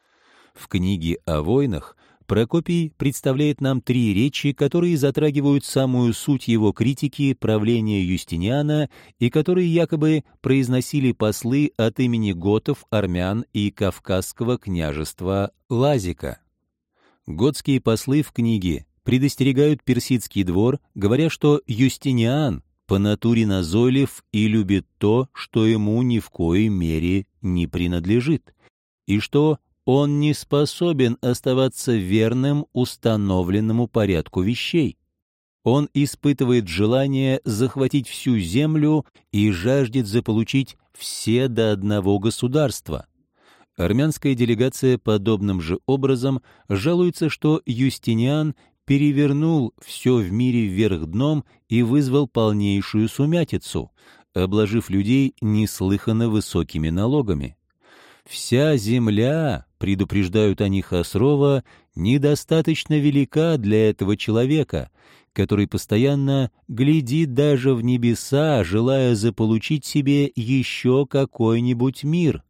В книге о войнах Прокопий представляет нам три речи, которые затрагивают самую суть его критики правления Юстиниана и которые якобы произносили послы от имени готов, армян и Кавказского княжества Лазика. Готские послы в книге предостерегают персидский двор, говоря, что Юстиниан по натуре назойлив и любит то, что ему ни в коей мере не принадлежит, и что он не способен оставаться верным установленному порядку вещей. Он испытывает желание захватить всю землю и жаждет заполучить все до одного государства. Армянская делегация подобным же образом жалуется, что Юстиниан перевернул все в мире вверх дном и вызвал полнейшую сумятицу, обложив людей неслыханно высокими налогами. «Вся земля, — предупреждают они Хосрова, — недостаточно велика для этого человека, который постоянно глядит даже в небеса, желая заполучить себе еще какой-нибудь мир».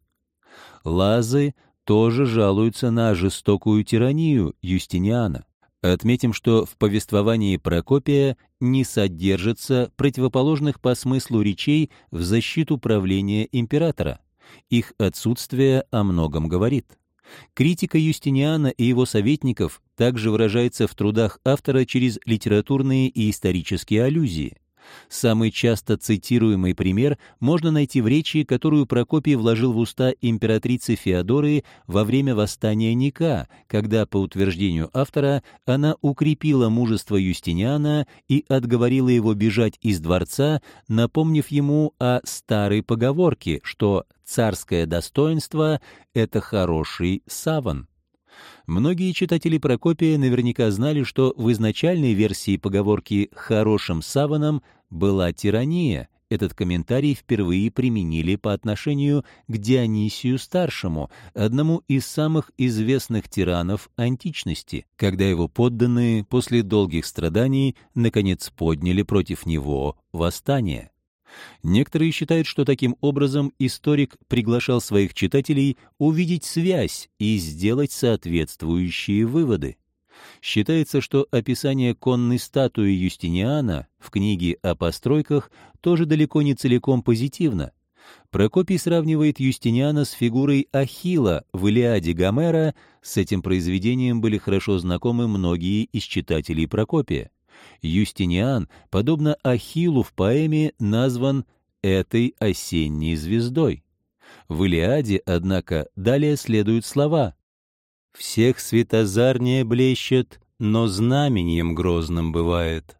Лазы тоже жалуются на жестокую тиранию Юстиниана. Отметим, что в повествовании Прокопия не содержится противоположных по смыслу речей в защиту правления императора. Их отсутствие о многом говорит. Критика Юстиниана и его советников также выражается в трудах автора через литературные и исторические аллюзии. Самый часто цитируемый пример можно найти в речи, которую Прокопий вложил в уста императрицы Феодоры во время восстания Ника, когда, по утверждению автора, она укрепила мужество Юстиниана и отговорила его бежать из дворца, напомнив ему о старой поговорке, что «царское достоинство — это хороший саван». Многие читатели Прокопия наверняка знали, что в изначальной версии поговорки «хорошим саваном» была тирания. Этот комментарий впервые применили по отношению к Дионисию-старшему, одному из самых известных тиранов античности, когда его подданные после долгих страданий наконец подняли против него восстание. Некоторые считают, что таким образом историк приглашал своих читателей увидеть связь и сделать соответствующие выводы. Считается, что описание конной статуи Юстиниана в книге о постройках тоже далеко не целиком позитивно. Прокопий сравнивает Юстиниана с фигурой Ахилла в Илиаде Гомера, с этим произведением были хорошо знакомы многие из читателей Прокопия. Юстиниан, подобно Ахиллу в поэме, назван «этой осенней звездой». В Илиаде, однако, далее следуют слова: «Всех светозарнее блещет, но знамением грозным бывает.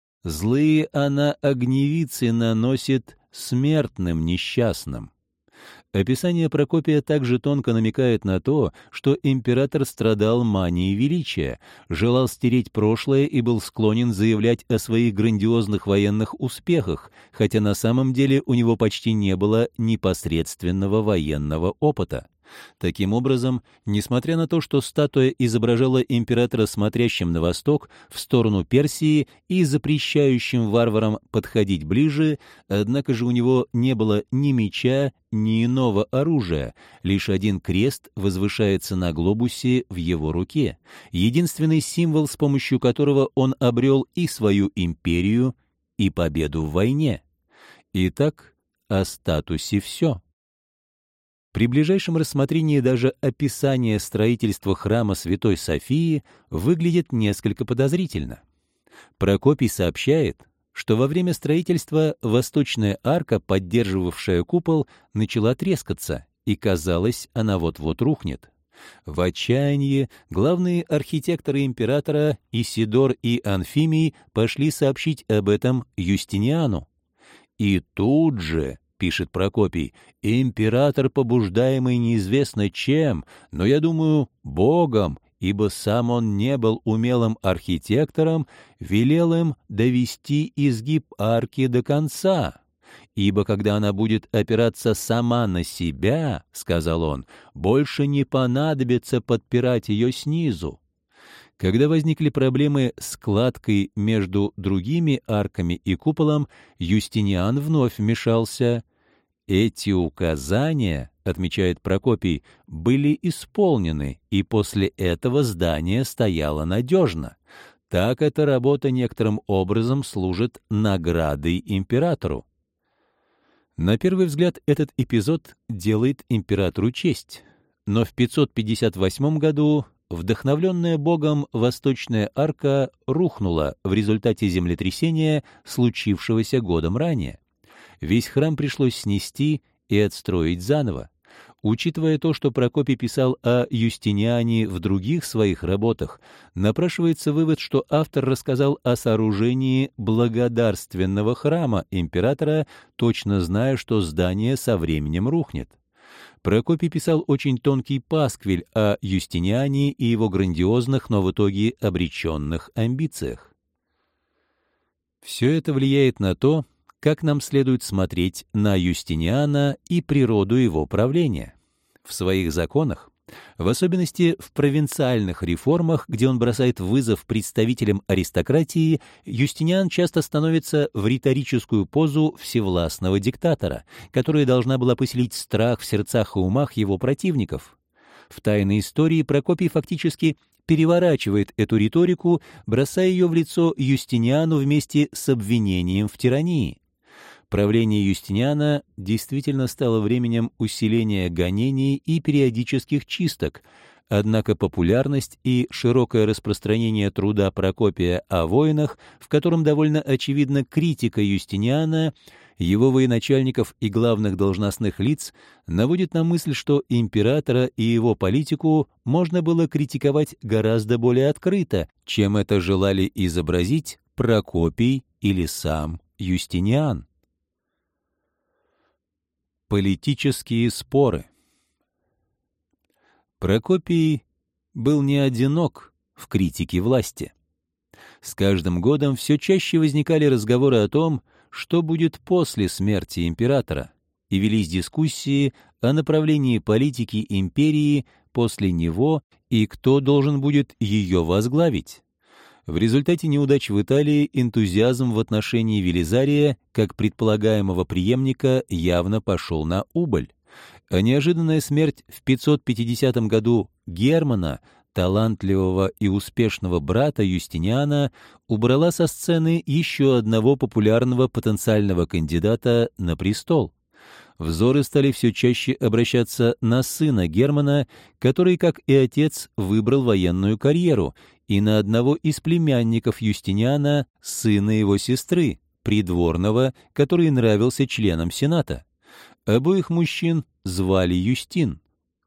Злые она огневицы наносит смертным несчастным». Описание Прокопия также тонко намекает на то, что император страдал манией величия, желал стереть прошлое и был склонен заявлять о своих грандиозных военных успехах, хотя на самом деле у него почти не было непосредственного военного опыта. Таким образом, несмотря на то, что статуя изображала императора смотрящим на восток, в сторону Персии и запрещающим варварам подходить ближе, однако же у него не было ни меча, ни иного оружия, лишь один крест возвышается на глобусе в его руке, единственный символ, с помощью которого он обрел и свою империю, и победу в войне. Итак, о статусе все. При ближайшем рассмотрении даже описание строительства храма Святой Софии выглядит несколько подозрительно. Прокопий сообщает, что во время строительства восточная арка, поддерживавшая купол, начала трескаться, и, казалось, она вот-вот рухнет. В отчаянии главные архитекторы императора Исидор и Анфимий пошли сообщить об этом Юстиниану. И тут же, пишет Прокопий, император, побуждаемый неизвестно чем, но, я думаю, Богом, ибо сам он не был умелым архитектором, велел им довести изгиб арки до конца. Ибо когда она будет опираться сама на себя, сказал он, больше не понадобится подпирать ее снизу. Когда возникли проблемы с кладкой между другими арками и куполом, Юстиниан вновь вмешался. Эти указания, отмечает Прокопий, были исполнены, и после этого здание стояло надежно. Так эта работа некоторым образом служит наградой императору. На первый взгляд этот эпизод делает императору честь, но в пятьсот пятьдесят восьмом году вдохновленная Богом восточная арка рухнула в результате землетрясения, случившегося годом ранее. Весь храм пришлось снести и отстроить заново. Учитывая то, что Прокопий писал о Юстиниане в других своих работах, напрашивается вывод, что автор рассказал о сооружении благодарственного храма императора, точно зная, что здание со временем рухнет. Прокопий писал очень тонкий пасквиль о Юстиниане и его грандиозных, но в итоге обреченных амбициях. Все это влияет на то, как нам следует смотреть на Юстиниана и природу его правления. В своих законах, в особенности в провинциальных реформах, где он бросает вызов представителям аристократии, Юстиниан часто становится в риторическую позу всевластного диктатора, которая должна была поселить страх в сердцах и умах его противников. В «Тайной истории» Прокопий фактически переворачивает эту риторику, бросая ее в лицо Юстиниану вместе с обвинением в тирании. Правление Юстиниана действительно стало временем усиления гонений и периодических чисток, однако популярность и широкое распространение труда Прокопия о войнах, в котором довольно очевидна критика Юстиниана, его военачальников и главных должностных лиц, наводит на мысль, что императора и его политику можно было критиковать гораздо более открыто, чем это желали изобразить Прокопий или сам Юстиниан. Политические споры. Прокопий был не одинок в критике власти. С каждым годом все чаще возникали разговоры о том, что будет после смерти императора, и велись дискуссии о направлении политики империи после него и кто должен будет ее возглавить. В результате неудач в Италии энтузиазм в отношении Велизария, как предполагаемого преемника, явно пошел на убыль. А неожиданная смерть в пятьсот пятидесятом году Германа, талантливого и успешного брата Юстиниана, убрала со сцены еще одного популярного потенциального кандидата на престол. Взоры стали все чаще обращаться на сына Германа, который, как и отец, выбрал военную карьеру, и на одного из племянников Юстиниана, сына его сестры, придворного, который нравился членам Сената. Обоих мужчин звали Юстин.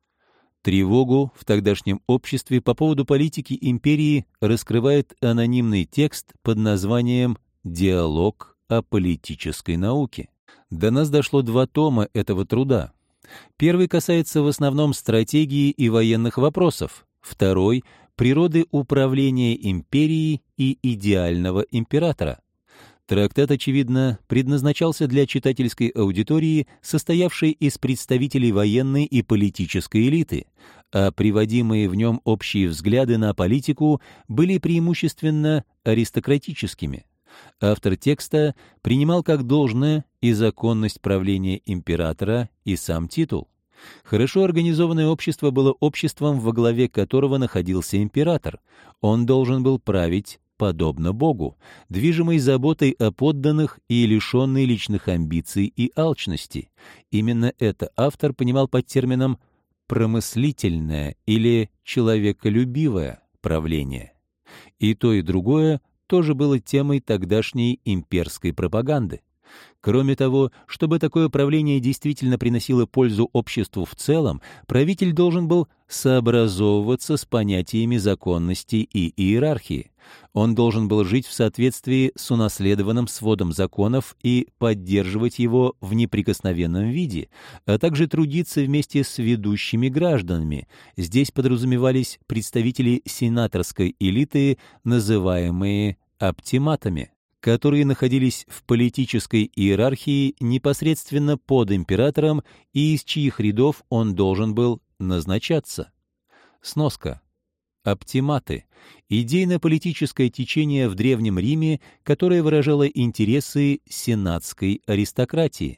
Тревогу в тогдашнем обществе по поводу политики империи раскрывает анонимный текст под названием «Диалог о политической науке». До нас дошло два тома этого труда. Первый касается в основном стратегии и военных вопросов, второй — природы управления империей и идеального императора. Трактат, очевидно, предназначался для читательской аудитории, состоявшей из представителей военной и политической элиты, а приводимые в нем общие взгляды на политику были преимущественно аристократическими. Автор текста принимал как должное и законность правления императора, и сам титул. Хорошо организованное общество было обществом, во главе которого находился император. Он должен был править подобно Богу, движимый заботой о подданных и лишенный личных амбиций и алчности. Именно это автор понимал под термином «промыслительное» или «человеколюбивое правление». И то, и другое тоже было темой тогдашней имперской пропаганды. Кроме того, чтобы такое правление действительно приносило пользу обществу в целом, правитель должен был сообразовываться с понятиями законности и иерархии. Он должен был жить в соответствии с унаследованным сводом законов и поддерживать его в неприкосновенном виде, а также трудиться вместе с ведущими гражданами. Здесь подразумевались представители сенаторской элиты, называемые оптиматами, которые находились в политической иерархии непосредственно под императором и из чьих рядов он должен был назначаться. Сноска. Оптиматы — идейно-политическое течение в Древнем Риме, которое выражало интересы сенатской аристократии.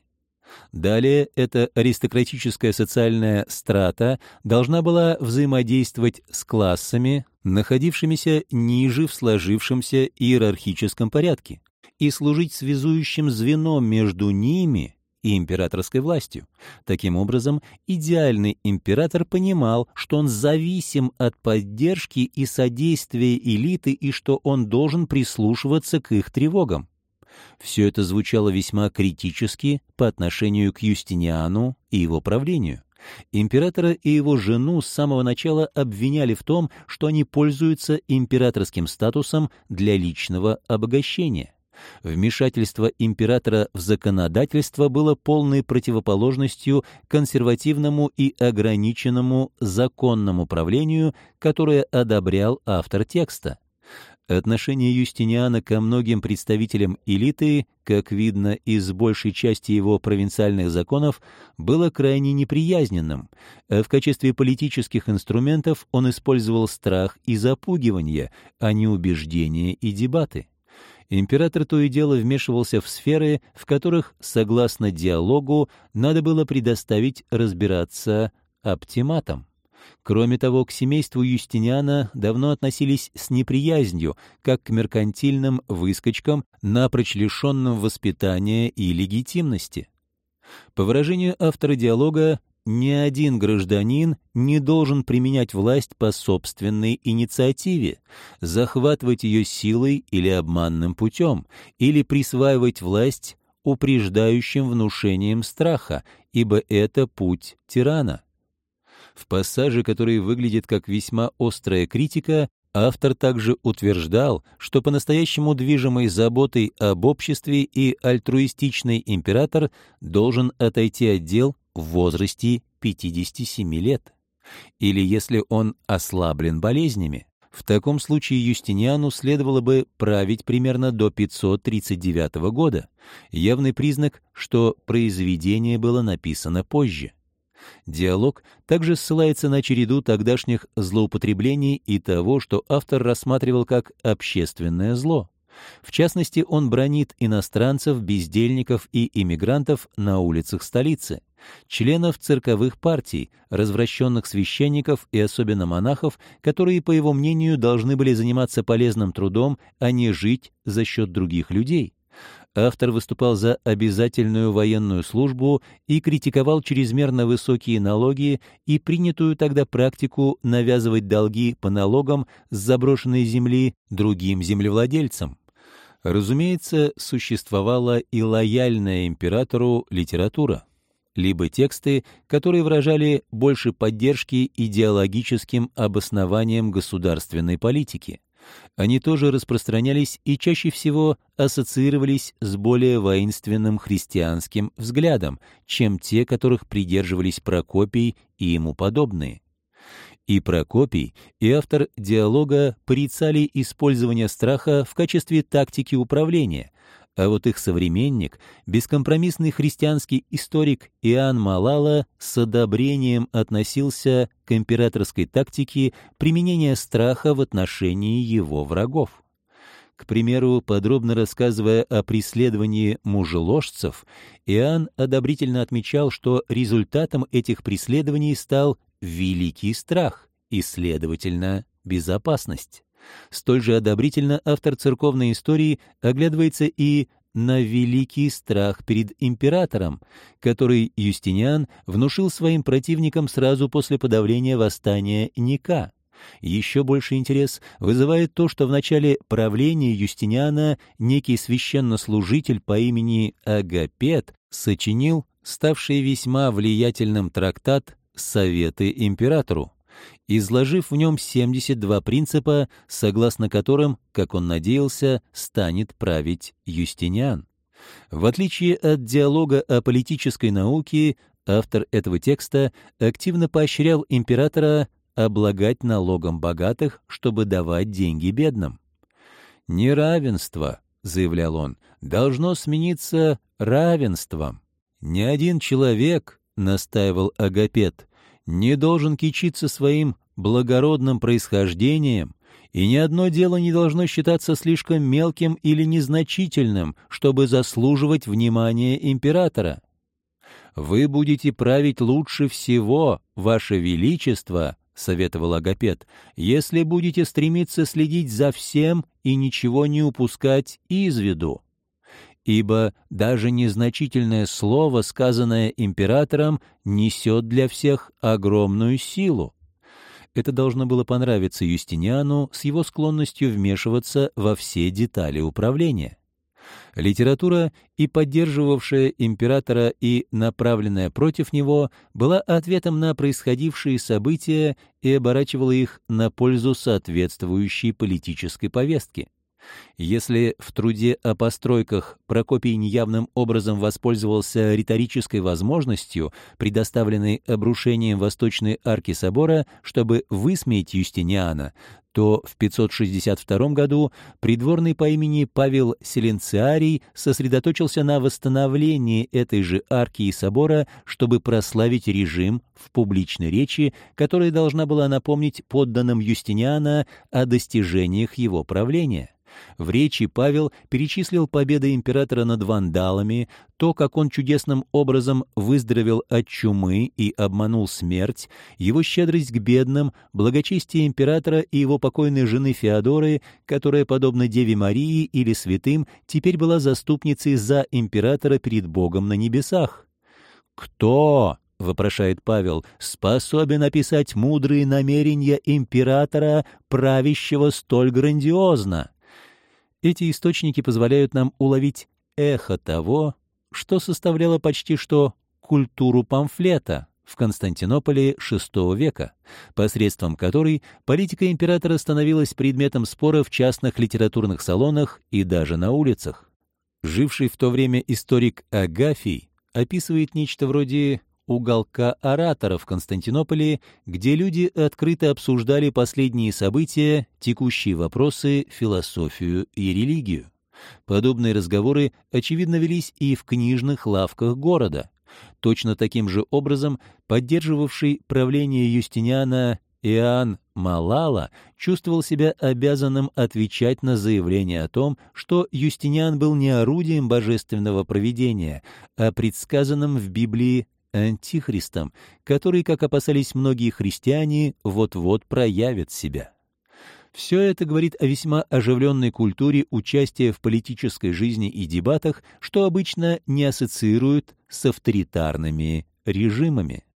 Далее эта аристократическая социальная страта должна была взаимодействовать с классами, находившимися ниже в сложившемся иерархическом порядке, и служить связующим звеном между ними и императорской властью. Таким образом, идеальный император понимал, что он зависим от поддержки и содействия элиты и что он должен прислушиваться к их тревогам. Все это звучало весьма критически по отношению к Юстиниану и его правлению. Императора и его жену с самого начала обвиняли в том, что они пользуются императорским статусом для личного обогащения. Вмешательство императора в законодательство было полной противоположностью консервативному и ограниченному законному правлению, которое одобрял автор текста. Отношение Юстиниана ко многим представителям элиты, как видно из большей части его провинциальных законов, было крайне неприязненным, а в качестве политических инструментов он использовал страх и запугивание, а не убеждения и дебаты. Император то и дело вмешивался в сферы, в которых, согласно диалогу, надо было предоставить разбираться оптиматам. Кроме того, к семейству Юстиниана давно относились с неприязнью, как к меркантильным выскочкам, напрочь лишенным воспитания и легитимности. По выражению автора диалога, ни один гражданин не должен применять власть по собственной инициативе, захватывать ее силой или обманным путем, или присваивать власть упреждающим внушением страха, ибо это путь тирана. В пассаже, который выглядит как весьма острая критика, автор также утверждал, что по-настоящему движимой заботой об обществе и альтруистичный император должен отойти от дел в возрасте пятидесяти семи лет. Или если он ослаблен болезнями. В таком случае Юстиниану следовало бы править примерно до пятьсот тридцать девятого года, явный признак, что произведение было написано позже. Диалог также ссылается на череду тогдашних злоупотреблений и того, что автор рассматривал как общественное зло. В частности, он бранит иностранцев, бездельников и иммигрантов на улицах столицы, членов цирковых партий, развращенных священников и особенно монахов, которые, по его мнению, должны были заниматься полезным трудом, а не жить за счет других людей. Автор выступал за обязательную военную службу и критиковал чрезмерно высокие налоги и принятую тогда практику навязывать долги по налогам с заброшенной земли другим землевладельцам. Разумеется, существовала и лояльная императору литература, либо тексты, которые выражали больше поддержки идеологическим обоснованиям государственной политики. Они тоже распространялись и чаще всего ассоциировались с более воинственным христианским взглядом, чем те, которых придерживались Прокопий и ему подобные. И Прокопий, и автор диалога порицали использование страха в качестве тактики управления, а вот их современник, бескомпромиссный христианский историк Иоанн Малала, с одобрением относился к императорской тактике применения страха в отношении его врагов. К примеру, подробно рассказывая о преследовании мужеложцев, Иоанн одобрительно отмечал, что результатом этих преследований стал великий страх и, следовательно, безопасность. Столь же одобрительно автор церковной истории оглядывается и на великий страх перед императором, который Юстиниан внушил своим противникам сразу после подавления восстания Ника. Еще больше интерес вызывает то, что в начале правления Юстиниана некий священнослужитель по имени Агапет сочинил ставший весьма влиятельным трактат «Советы императору», изложив в нем семьдесят два принципа, согласно которым, как он надеялся, станет править Юстиниан. В отличие от диалога о политической науке, автор этого текста активно поощрял императора облагать налогом богатых, чтобы давать деньги бедным. «Неравенство», — заявлял он, — «должно смениться равенством. Ни один человек, — настаивал Агапет, — не должен кичиться своим благородным происхождением, и ни одно дело не должно считаться слишком мелким или незначительным, чтобы заслуживать внимания императора. Вы будете править лучше всего, Ваше Величество, — советовал Агапет, — если будете стремиться следить за всем и ничего не упускать из виду. Ибо даже незначительное слово, сказанное императором, несет для всех огромную силу». Это должно было понравиться Юстиниану с его склонностью вмешиваться во все детали управления. Литература, и поддерживавшая императора, и направленная против него, была ответом на происходившие события и оборачивала их на пользу соответствующей политической повестки. Если в труде о постройках Прокопий неявным образом воспользовался риторической возможностью, предоставленной обрушением восточной арки собора, чтобы высмеять Юстиниана, то в пятьсот шестьдесят втором году придворный по имени Павел Селенциарий сосредоточился на восстановлении этой же арки и собора, чтобы прославить режим в публичной речи, которая должна была напомнить подданным Юстиниана о достижениях его правления. В речи Павел перечислил победы императора над вандалами, то, как он чудесным образом выздоровел от чумы и обманул смерть, его щедрость к бедным, благочестие императора и его покойной жены Феодоры, которая, подобно Деве Марии или святым, теперь была заступницей за императора перед Богом на небесах. «Кто, — вопрошает Павел, — способен описать мудрые намерения императора, правящего столь грандиозно?» Эти источники позволяют нам уловить эхо того, что составляло почти что культуру памфлета в Константинополе шестого века, посредством которой политика императора становилась предметом спора в частных литературных салонах и даже на улицах. Живший в то время историк Агафий описывает нечто вроде уголка оратора в Константинополе, где люди открыто обсуждали последние события, текущие вопросы, философию и религию. Подобные разговоры, очевидно, велись и в книжных лавках города. Точно таким же образом поддерживавший правление Юстиниана Иоанн Малала чувствовал себя обязанным отвечать на заявление о том, что Юстиниан был не орудием божественного провидения, а предсказанным в Библии антихристом, который, как опасались многие христиане, вот-вот проявит себя. Все это говорит о весьма оживленной культуре участия в политической жизни и дебатах, что обычно не ассоциируют с авторитарными режимами.